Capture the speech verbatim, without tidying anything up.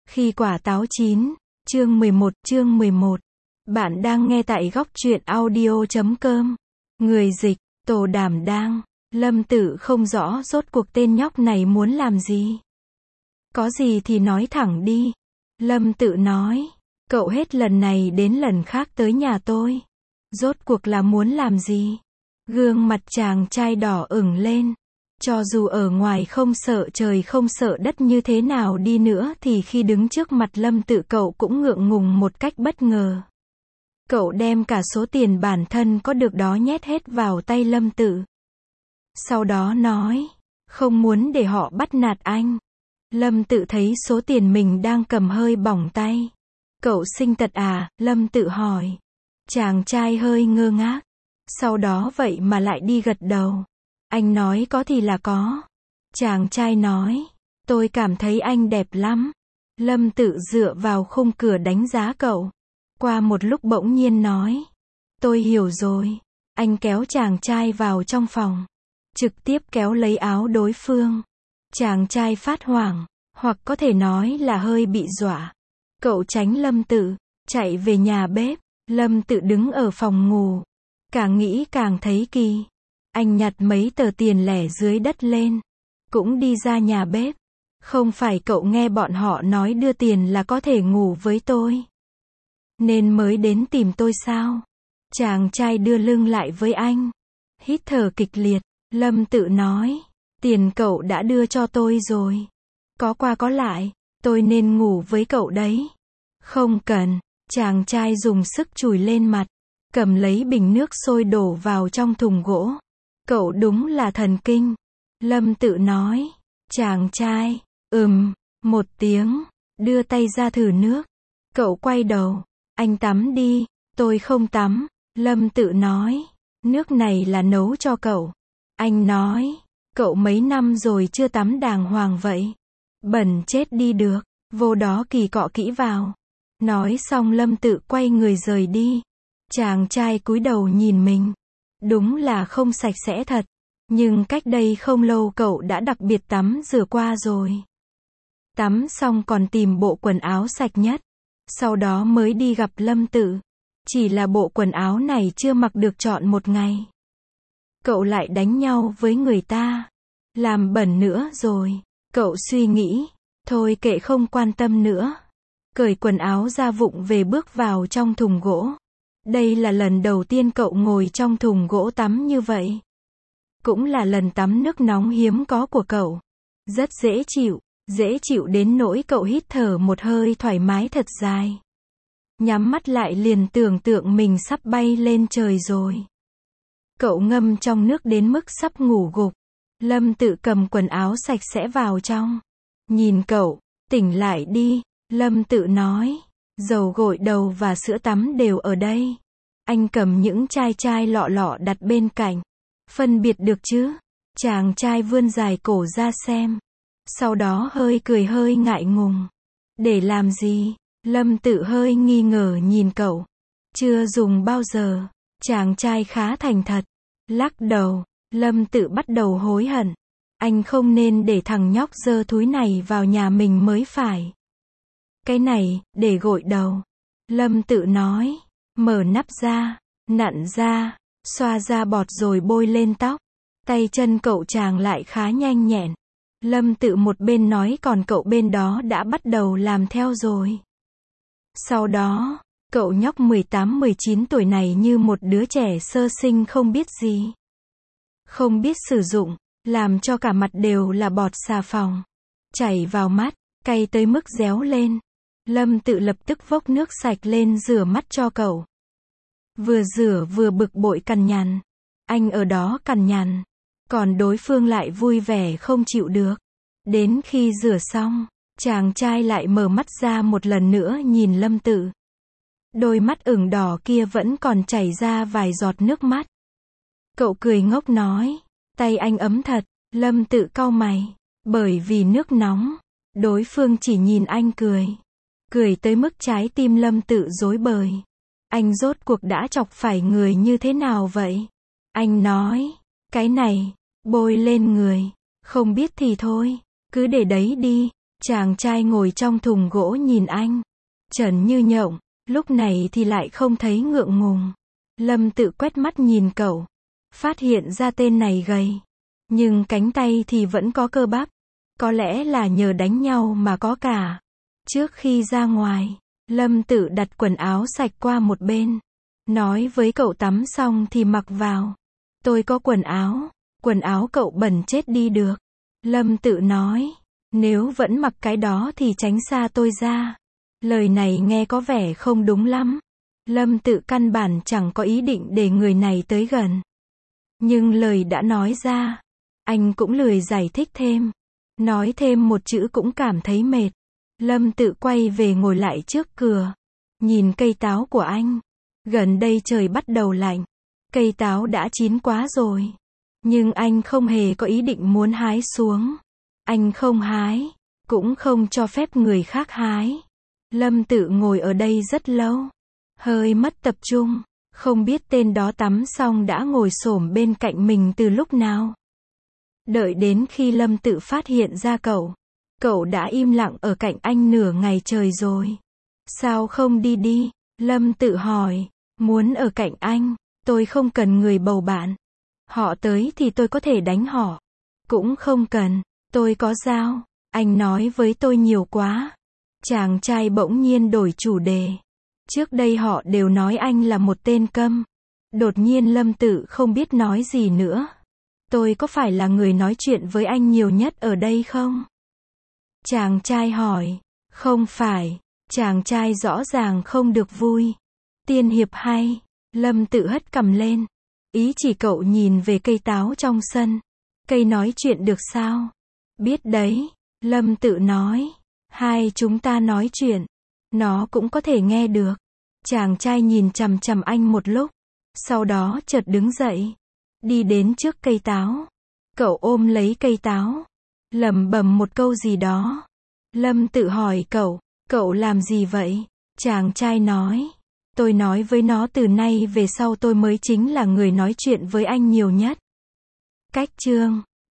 Khi quả táo chín, chương mười một, chương mười một. Bạn đang nghe tại góc truyện audio chấm com. Người dịch, Tổ Đảm Đang. Lâm Tự không rõ rốt cuộc tên nhóc này muốn làm gì. Có gì thì nói thẳng đi. Lâm Tự nói, cậu hết lần này đến lần khác tới nhà tôi. Rốt cuộc là muốn làm gì? Gương mặt chàng trai đỏ ửng lên. Cho dù ở ngoài không sợ trời không sợ đất như thế nào đi nữa thì khi đứng trước mặt Lâm Tự cậu cũng ngượng ngùng một cách bất ngờ. Cậu đem cả số tiền bản thân có được đó nhét hết vào tay Lâm Tự. Sau đó nói, không muốn để họ bắt nạt anh. Lâm Tự thấy số tiền mình đang cầm hơi bỏng tay. Cậu sinh tật à? Lâm Tự hỏi. Chàng trai hơi ngơ ngác. Sau đó vậy mà lại đi gật đầu. Anh nói có thì là có. Chàng trai nói, tôi cảm thấy anh đẹp lắm. Lâm Tự dựa vào khung cửa đánh giá cậu. Qua một lúc bỗng nhiên nói, tôi hiểu rồi. Anh kéo chàng trai vào trong phòng. Trực tiếp kéo lấy áo đối phương. Chàng trai phát hoảng, hoặc có thể nói là hơi bị dọa. Cậu tránh Lâm Tự, chạy về nhà bếp. Lâm Tự đứng ở phòng ngủ. Càng nghĩ càng thấy kỳ. Anh nhặt mấy tờ tiền lẻ dưới đất lên. Cũng đi ra nhà bếp. Không phải cậu nghe bọn họ nói đưa tiền là có thể ngủ với tôi. Nên mới đến tìm tôi sao? Chàng trai đưa lưng lại với anh. Hít thở kịch liệt. Lâm Tự nói. Tiền cậu đã đưa cho tôi rồi. Có qua có lại. Tôi nên ngủ với cậu đấy. Không cần. Chàng trai dùng sức chùi lên mặt. Cầm lấy bình nước sôi đổ vào trong thùng gỗ. Cậu đúng là thần kinh. Lâm Tự nói. Chàng trai, ừm, một tiếng, đưa tay ra thử nước. Cậu quay đầu. Anh tắm đi, tôi không tắm. Lâm Tự nói. Nước này là nấu cho cậu. Anh nói. Cậu mấy năm rồi chưa tắm đàng hoàng vậy. Bẩn chết đi được, vô đó kỳ cọ kỹ vào. Nói xong Lâm Tự quay người rời đi. Chàng trai cúi đầu nhìn mình. Đúng là không sạch sẽ thật. Nhưng cách đây không lâu cậu đã đặc biệt tắm rửa qua rồi. Tắm xong còn tìm bộ quần áo sạch nhất. Sau đó mới đi gặp Lâm Tự. Chỉ là bộ quần áo này chưa mặc được trọn một ngày. Cậu lại đánh nhau với người ta. Làm bẩn nữa rồi. Cậu suy nghĩ. Thôi kệ không quan tâm nữa. Cởi quần áo ra vụng về bước vào trong thùng gỗ. Đây là lần đầu tiên cậu ngồi trong thùng gỗ tắm như vậy. Cũng là lần tắm nước nóng hiếm có của cậu. Rất dễ chịu, dễ chịu đến nỗi cậu hít thở một hơi thoải mái thật dài. Nhắm mắt lại liền tưởng tượng mình sắp bay lên trời rồi. Cậu ngâm trong nước đến mức sắp ngủ gục. Lâm Tự cầm quần áo sạch sẽ vào trong. Nhìn cậu, tỉnh lại đi. Lâm Tự nói. Dầu gội đầu và sữa tắm đều ở đây. Anh cầm những chai chai lọ lọ đặt bên cạnh. Phân biệt được chứ? Chàng trai vươn dài cổ ra xem. Sau đó hơi cười hơi ngại ngùng. Để làm gì? Lâm Tự hơi nghi ngờ nhìn cậu. Chưa dùng bao giờ. Chàng trai khá thành thật. Lắc đầu. Lâm Tự bắt đầu hối hận. Anh không nên để thằng nhóc dơ thúi này vào nhà mình mới phải. Cái này, để gội đầu. Lâm Tự nói. Mở nắp ra, nặn ra, xoa ra bọt rồi bôi lên tóc. Tay chân cậu chàng lại khá nhanh nhẹn. Lâm Tự một bên nói còn cậu bên đó đã bắt đầu làm theo rồi. Sau đó, cậu nhóc mười tám mười chín tuổi này như một đứa trẻ sơ sinh không biết gì. Không biết sử dụng, làm cho cả mặt đều là bọt xà phòng. Chảy vào mắt, cay tới mức réo lên. Lâm Tự lập tức vốc nước sạch lên rửa mắt cho cậu. Vừa rửa vừa bực bội cằn nhằn. Anh ở đó cằn nhằn. Còn đối phương lại vui vẻ không chịu được. Đến khi rửa xong, chàng trai lại mở mắt ra một lần nữa nhìn Lâm Tự. Đôi mắt ửng đỏ kia vẫn còn chảy ra vài giọt nước mắt. Cậu cười ngốc nói. Tay anh ấm thật. Lâm Tự cau mày. Bởi vì nước nóng. Đối phương chỉ nhìn anh cười. Cười tới mức trái tim Lâm Tự rối bời. Anh rốt cuộc đã chọc phải người như thế nào vậy? Anh nói. Cái này, bôi lên người. Không biết thì thôi. Cứ để đấy đi. Chàng trai ngồi trong thùng gỗ nhìn anh. Trần như nhộng, lúc này thì lại không thấy ngượng ngùng. Lâm Tự quét mắt nhìn cậu. Phát hiện ra tên này gầy. Nhưng cánh tay thì vẫn có cơ bắp. Có lẽ là nhờ đánh nhau mà có cả. Trước khi ra ngoài, Lâm Tự đặt quần áo sạch qua một bên. Nói với cậu tắm xong thì mặc vào. Tôi có quần áo. Quần áo cậu bẩn chết đi được. Lâm Tự nói. Nếu vẫn mặc cái đó thì tránh xa tôi ra. Lời này nghe có vẻ không đúng lắm. Lâm Tự căn bản chẳng có ý định để người này tới gần. Nhưng lời đã nói ra. Anh cũng lười giải thích thêm. Nói thêm một chữ cũng cảm thấy mệt. Lâm Tự quay về ngồi lại trước cửa. Nhìn cây táo của anh. Gần đây trời bắt đầu lạnh. Cây táo đã chín quá rồi. Nhưng anh không hề có ý định muốn hái xuống. Anh không hái. Cũng không cho phép người khác hái. Lâm Tự ngồi ở đây rất lâu. Hơi mất tập trung. Không biết tên đó tắm xong đã ngồi xổm bên cạnh mình từ lúc nào. Đợi đến khi Lâm Tự phát hiện ra cậu. Cậu đã im lặng ở cạnh anh nửa ngày trời rồi. Sao không đi đi? Lâm Tự hỏi. Muốn ở cạnh anh. Tôi không cần người bầu bạn. Họ tới thì tôi có thể đánh họ. Cũng không cần. Tôi có dao. Anh nói với tôi nhiều quá. Chàng trai bỗng nhiên đổi chủ đề. Trước đây họ đều nói anh là một tên câm. Đột nhiên Lâm Tự không biết nói gì nữa. Tôi có phải là người nói chuyện với anh nhiều nhất ở đây không? Chàng trai hỏi. Không phải. Chàng trai rõ ràng không được vui. Tiên hiệp hay. Lâm Tự hất cằm lên. Ý chỉ cậu nhìn về cây táo trong sân. Cây nói chuyện được sao? Biết đấy. Lâm Tự nói. Hai chúng ta nói chuyện. Nó cũng có thể nghe được. Chàng trai nhìn chằm chằm anh một lúc. Sau đó chợt đứng dậy. Đi đến trước cây táo. Cậu ôm lấy cây táo. Lẩm bẩm một câu gì đó. Lâm Tự hỏi cậu. Cậu làm gì vậy? Chàng trai nói. Tôi nói với nó từ nay về sau tôi mới chính là người nói chuyện với anh nhiều nhất. Cách chương